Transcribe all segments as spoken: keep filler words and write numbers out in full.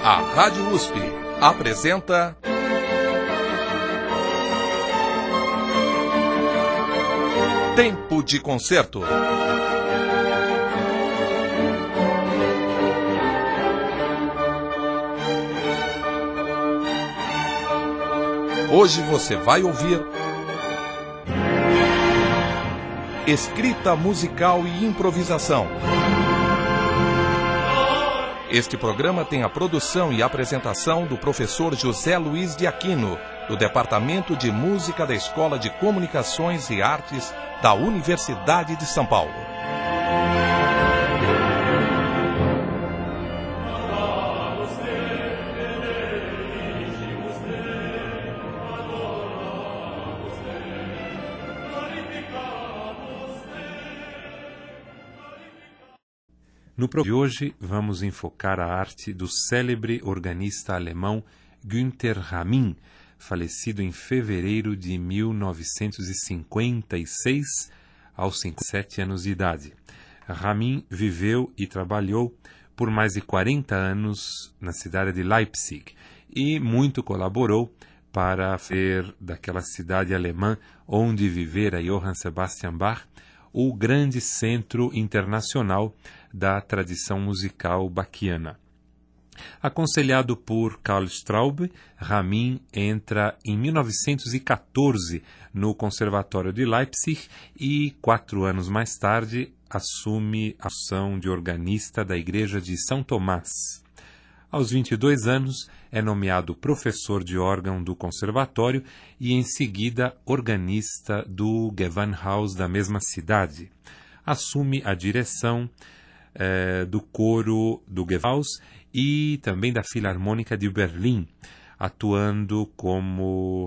A Rádio U S P apresenta Tempo de Concerto. Hoje você vai ouvir escrita musical e improvisação. Este programa tem a produção e apresentação do professor José Luiz de Aquino, do Departamento de Música da Escola de Comunicações e Artes da Universidade de São Paulo. No programa de hoje, vamos enfocar a arte do célebre organista alemão Günther Ramin, falecido em fevereiro de mil novecentos e cinquenta e seis, aos cinquenta e sete anos de idade. Ramin viveu e trabalhou por mais de quarenta anos na cidade de Leipzig e muito colaborou para fazer daquela cidade alemã onde vivera Johann Sebastian Bach o grande centro internacional da tradição musical bachiana. Aconselhado por Karl Straube, Ramin entra em mil novecentos e quatorze no Conservatório de Leipzig e, quatro anos mais tarde, assume a função de organista da Igreja de São Tomás. Aos vinte e dois anos, é nomeado professor de órgão do conservatório e, em seguida, organista do Gewandhaus da mesma cidade. Assume a direção eh, do coro do Gewandhaus e também da Filarmônica de Berlim, atuando como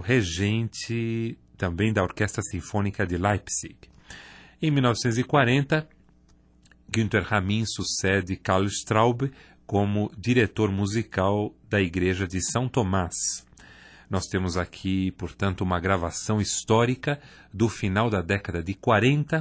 regente também da Orquestra Sinfônica de Leipzig. Em mil novecentos e quarenta, Günther Ramin sucede Karl Straube como diretor musical da Igreja de São Tomás. Nós temos aqui, portanto, uma gravação histórica do final da década de quarenta,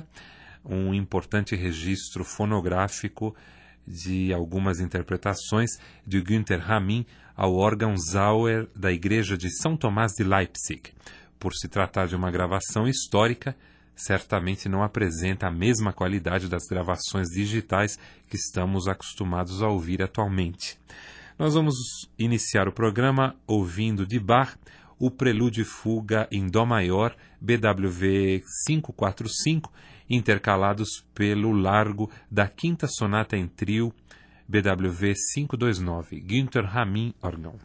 um importante registro fonográfico de algumas interpretações de Günther Ramin ao órgão Sauer da Igreja de São Tomás de Leipzig. Por se tratar de uma gravação histórica, certamente não apresenta a mesma qualidade das gravações digitais que estamos acostumados a ouvir atualmente. Nós vamos iniciar o programa ouvindo de Bach o Prelúdio e Fuga em Dó maior, B W V quinhentos e quarenta e cinco, intercalados pelo largo da Quinta Sonata em Trio, B W V quinhentos e vinte e nove, Günther Ramin, órgão.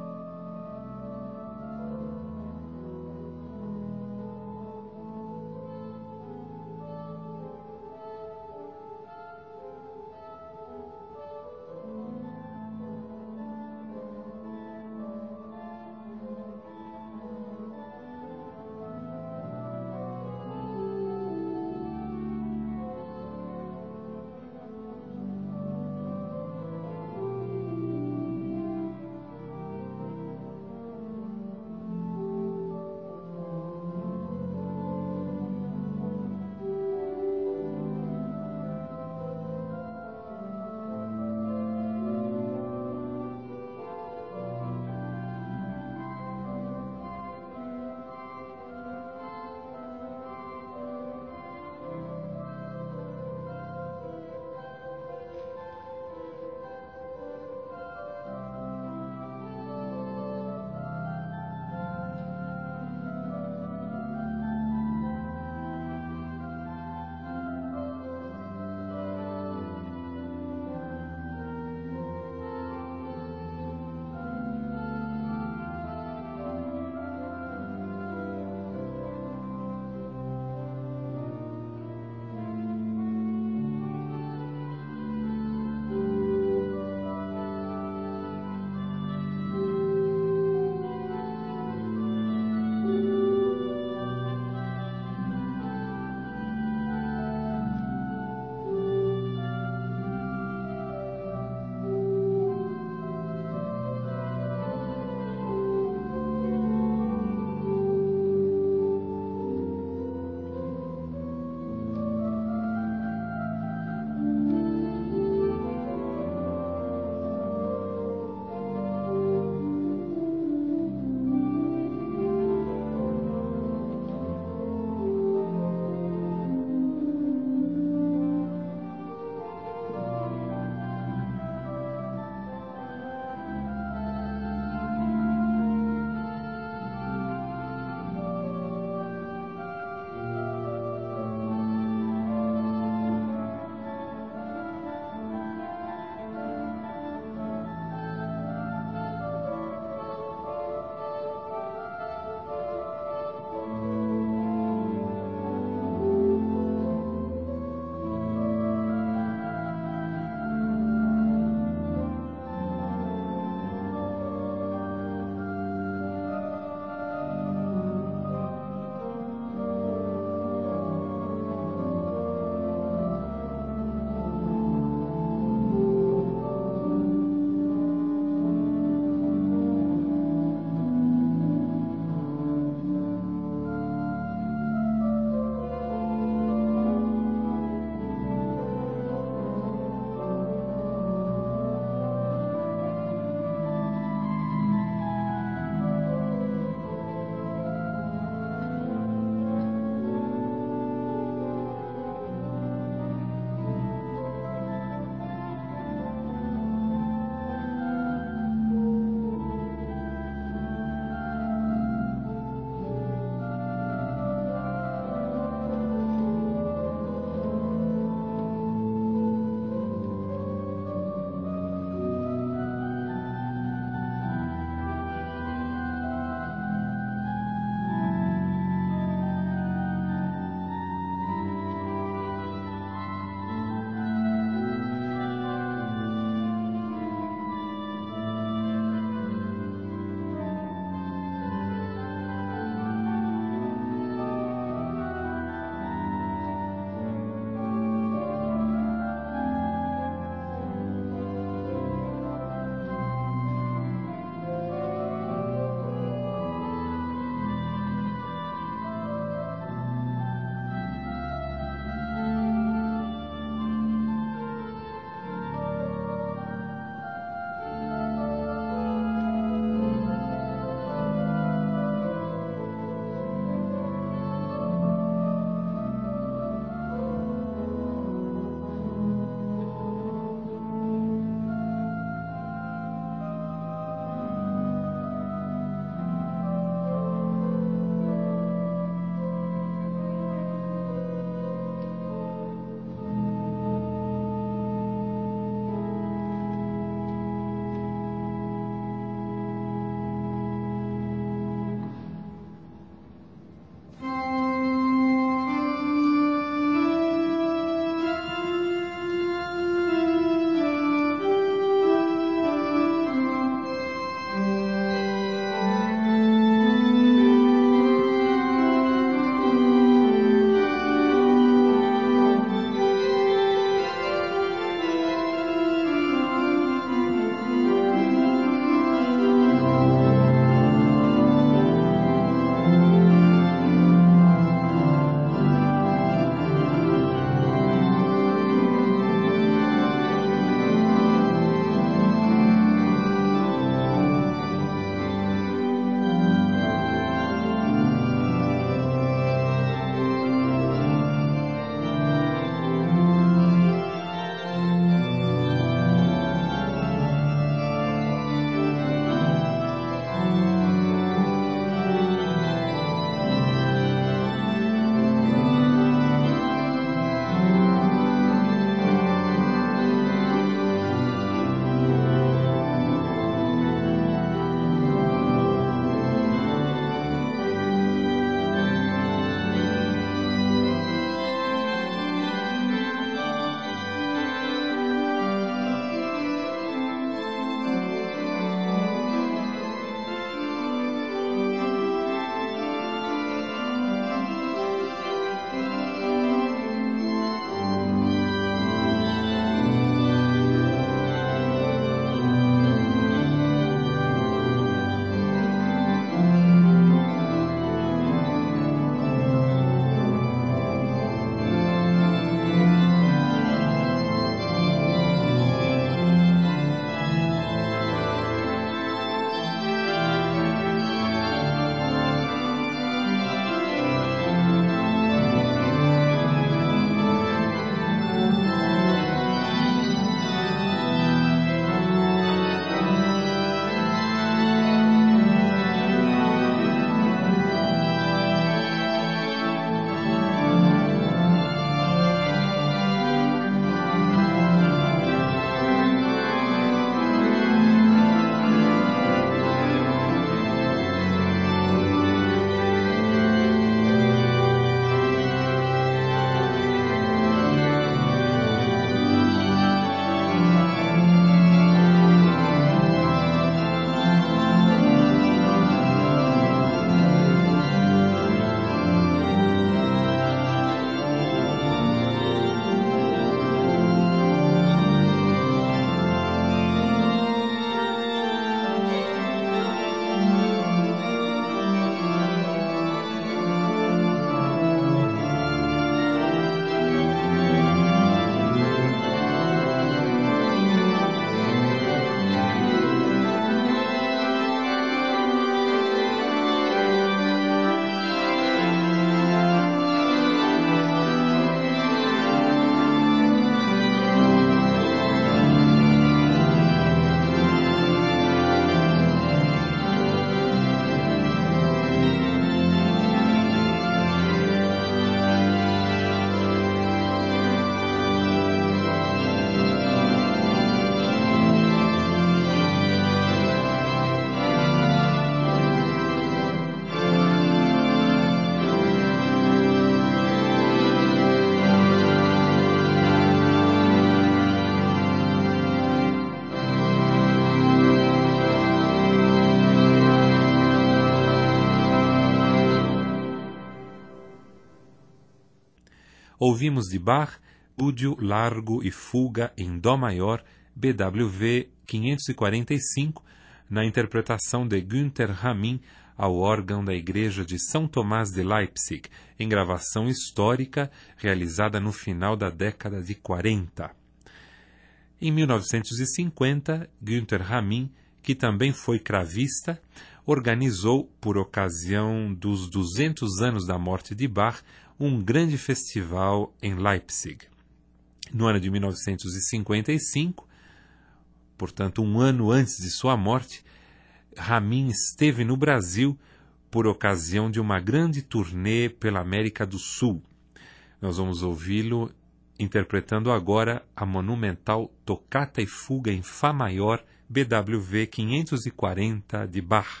Ouvimos de Bach, Búdio, Largo e Fuga em Dó maior, B W V quinhentos e quarenta e cinco, na interpretação de Günther Ramin ao órgão da Igreja de São Tomás de Leipzig, em gravação histórica realizada no final da década de quarenta. Em mil novecentos e cinquenta, Günther Ramin, que também foi cravista, organizou, por ocasião dos duzentos anos da morte de Bach, um grande festival em Leipzig. No ano de mil novecentos e cinquenta e cinco, portanto um ano antes de sua morte, Ramin esteve no Brasil por ocasião de uma grande turnê pela América do Sul. Nós vamos ouvi-lo interpretando agora a monumental Tocata e Fuga em Fá maior, B W V quinhentos e quarenta, de Bach.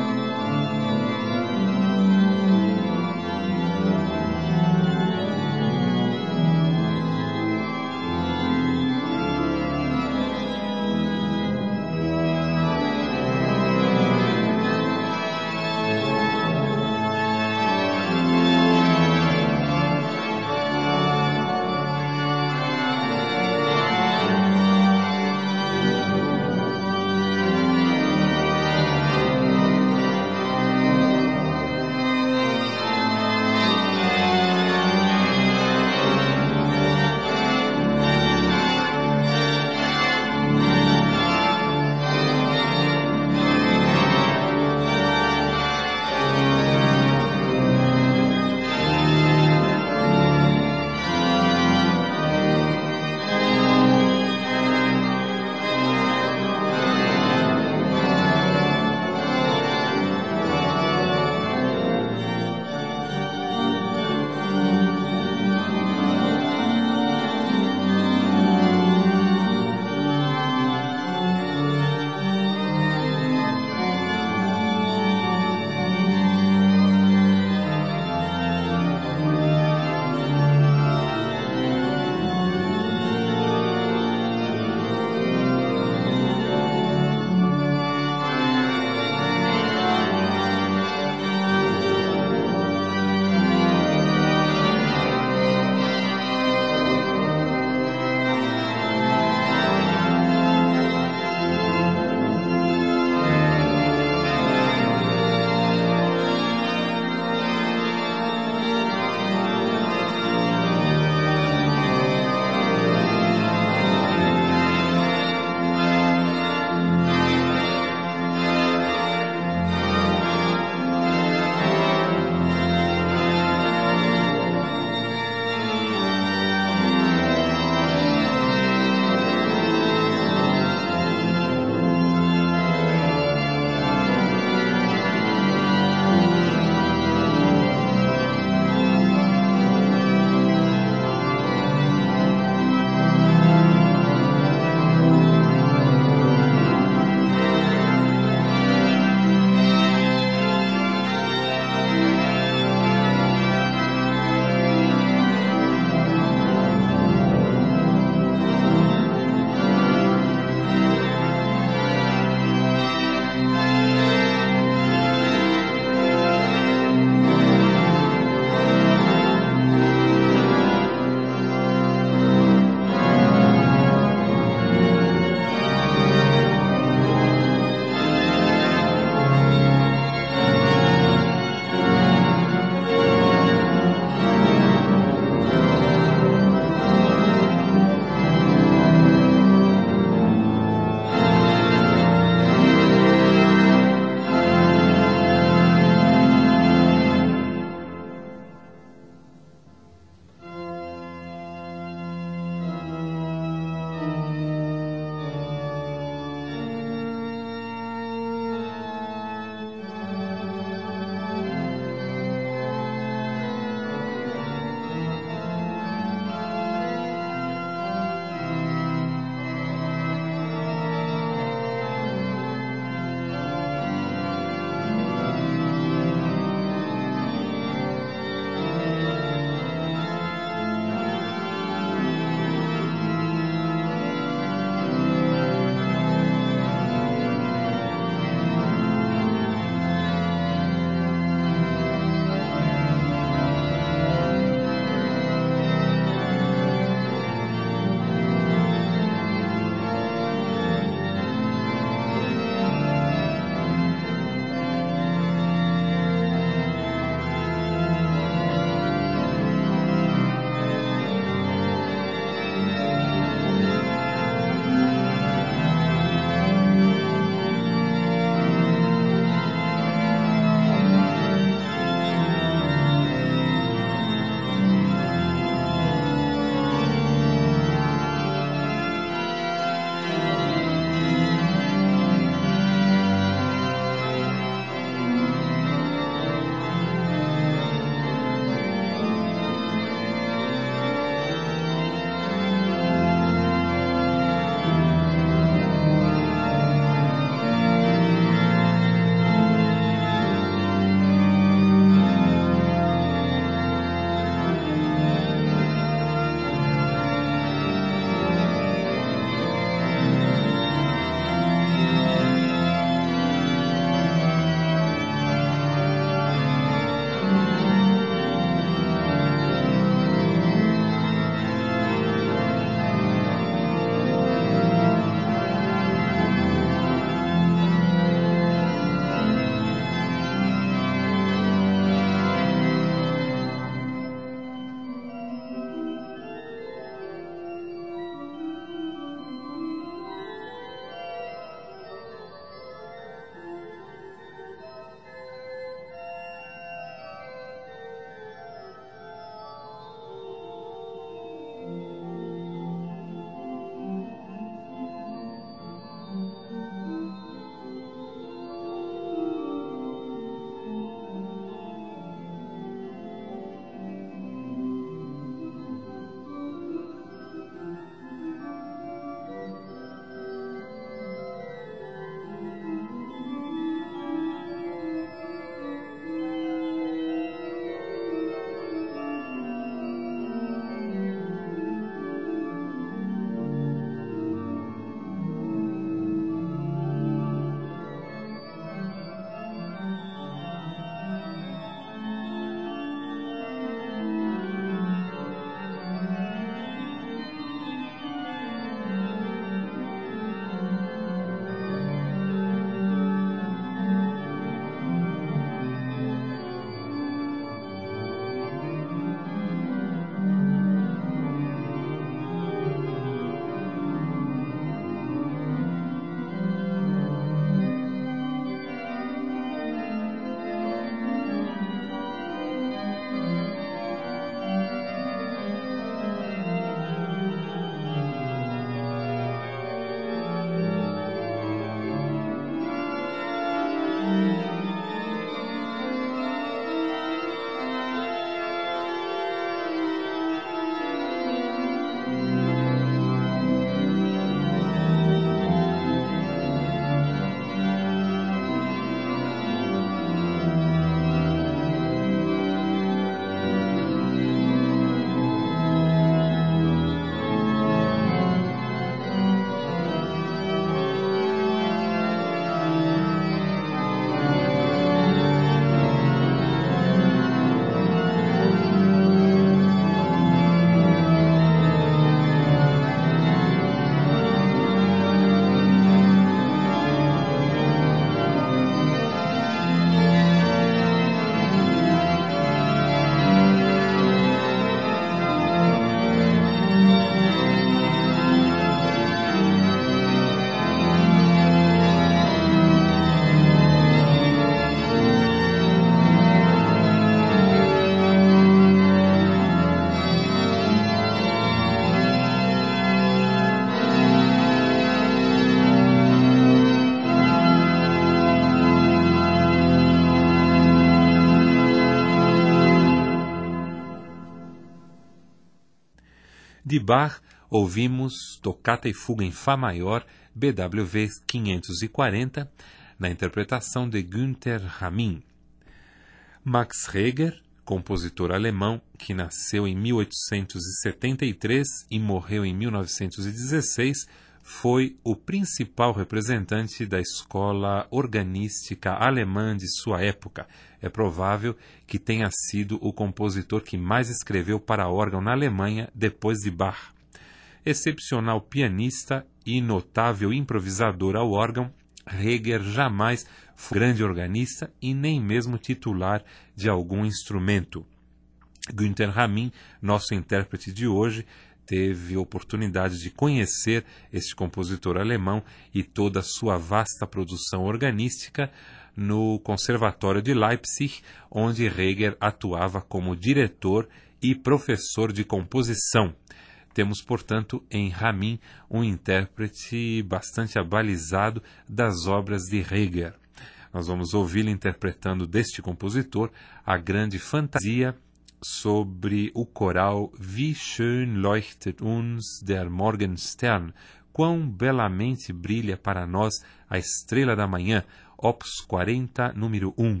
De Bach, ouvimos Tocata e Fuga em Fá Maior, B W V quinhentos e quarenta, na interpretação de Günther Ramin. Max Reger, compositor alemão que nasceu em mil oitocentos e setenta e três e morreu em mil novecentos e dezesseis, foi o principal representante da escola organística alemã de sua época. É provável que tenha sido o compositor que mais escreveu para órgão na Alemanha depois de Bach. Excepcional pianista e notável improvisador ao órgão, Reger jamais foi grande organista e nem mesmo titular de algum instrumento. Günther Ramin, nosso intérprete de hoje, teve oportunidade de conhecer este compositor alemão e toda a sua vasta produção organística no Conservatório de Leipzig, onde Reger atuava como diretor e professor de composição. Temos, portanto, em Ramin um intérprete bastante abalizado das obras de Reger. Nós vamos ouvi-lo interpretando deste compositor a grande fantasia sobre o coral Wie schön leuchtet uns der Morgenstern, quão belamente brilha para nós a estrela da manhã, opus quarenta, número um.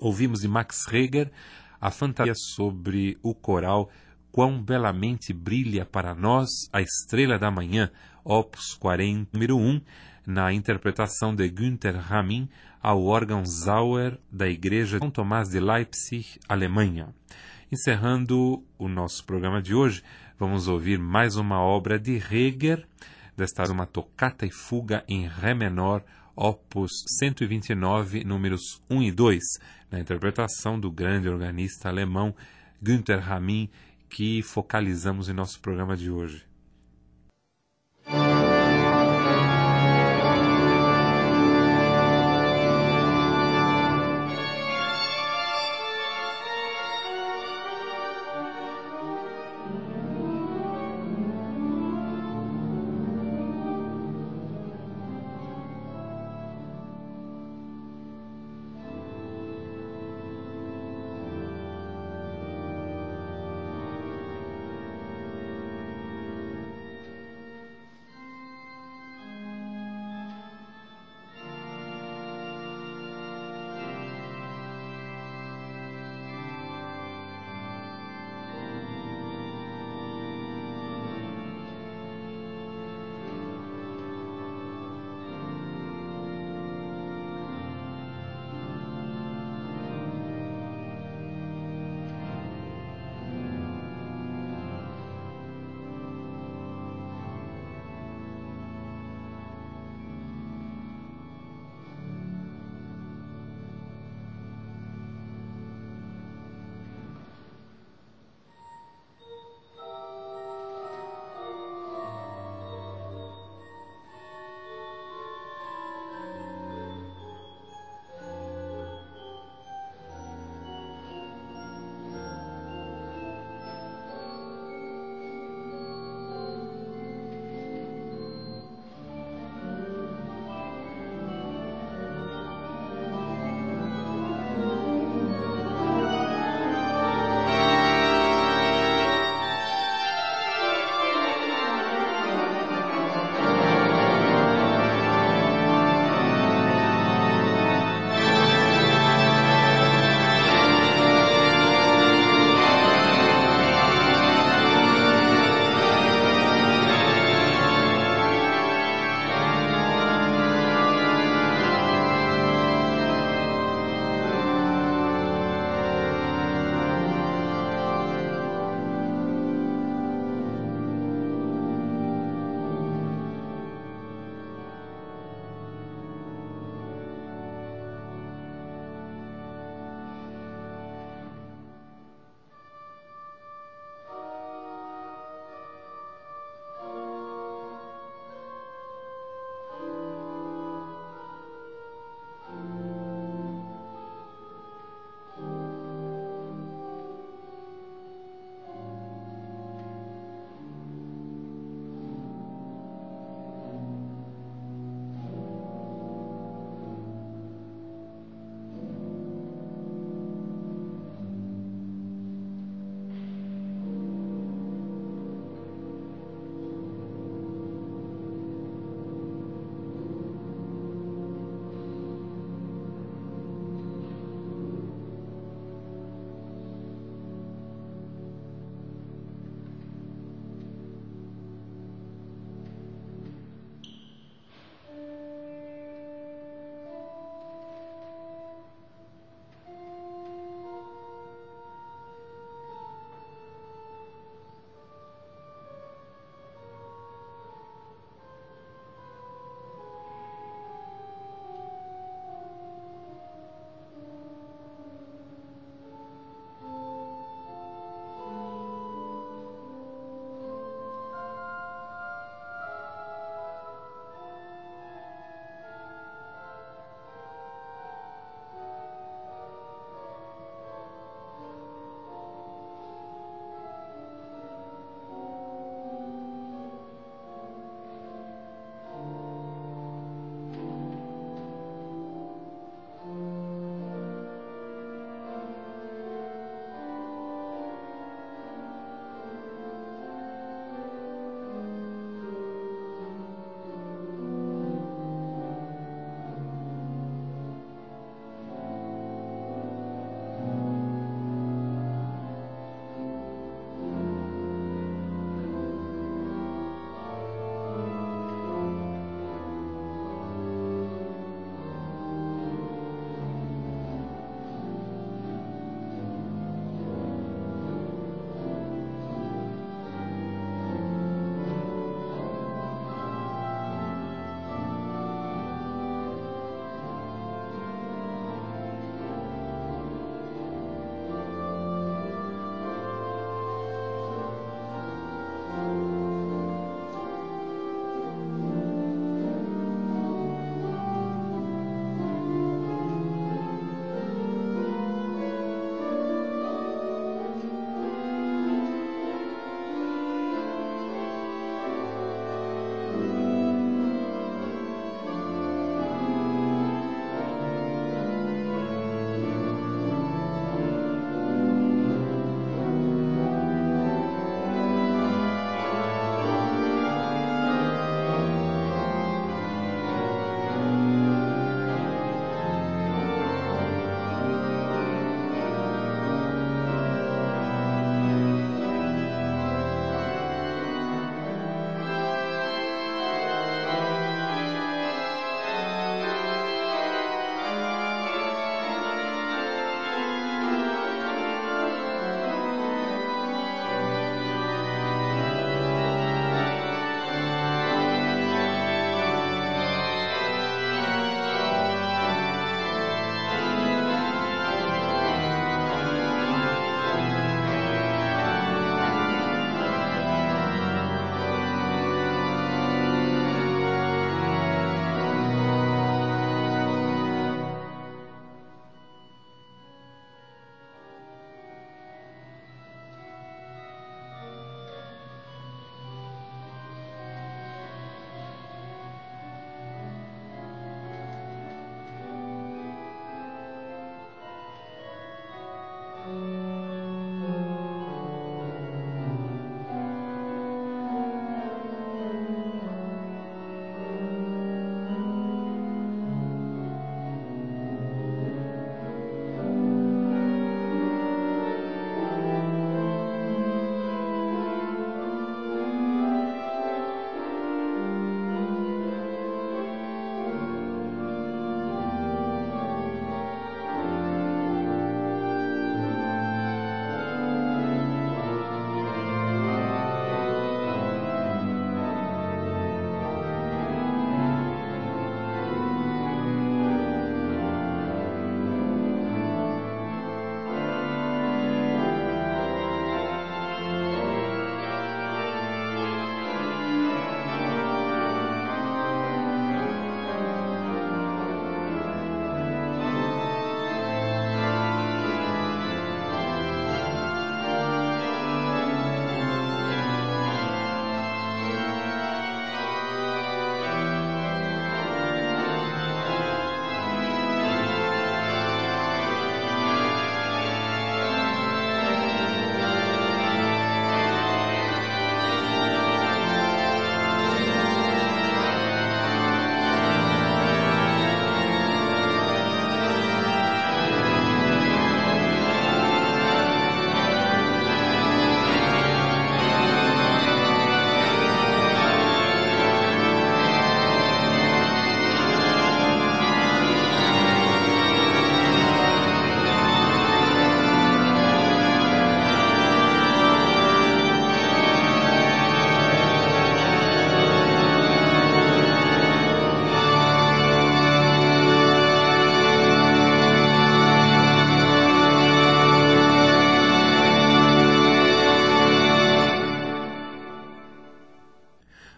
Ouvimos de Max Reger a fantasia sobre o coral Quão Belamente Brilha para Nós a Estrela da Manhã, opus quarenta, número um, na interpretação de Günther Ramin ao órgão Sauer da Igreja de São Tomás de Leipzig, Alemanha. Encerrando o nosso programa de hoje, vamos ouvir mais uma obra de Reger, desta uma tocata e fuga em Ré menor, opus cento e vinte e nove, números um e dois, na interpretação do grande organista alemão Günther Ramin, que focalizamos em nosso programa de hoje.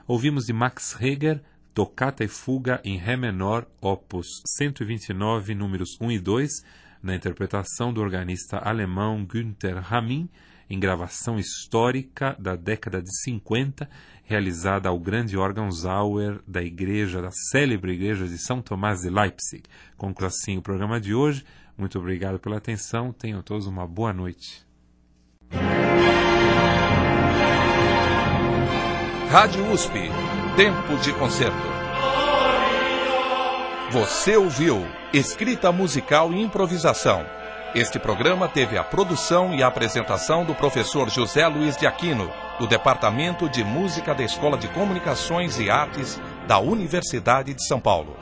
Ouvimos de Max Reger, Toccata e Fuga em Ré menor, opus cento e vinte e nove, números um e dois, na interpretação do organista alemão Günther Hamin, em gravação histórica da década de cinquenta, realizada ao grande órgão Sauer da igreja, da célebre igreja de São Tomás de Leipzig. Conclui assim o programa de hoje. Muito obrigado pela atenção. Tenham todos uma boa noite. Rádio U S P, Tempo de Concerto. Você ouviu Escrita Musical e Improvisação. Este programa teve a produção e a apresentação do professor José Luiz de Aquino, do Departamento de Música da Escola de Comunicações e Artes da Universidade de São Paulo.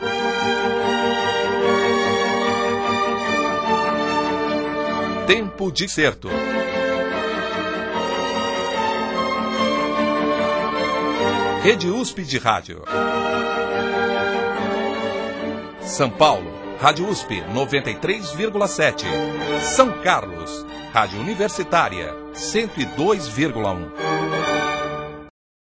Tempo de Concerto. Rede U S P de Rádio. São Paulo, Rádio U S P noventa e três vírgula sete. São Carlos, Rádio Universitária cento e dois vírgula um.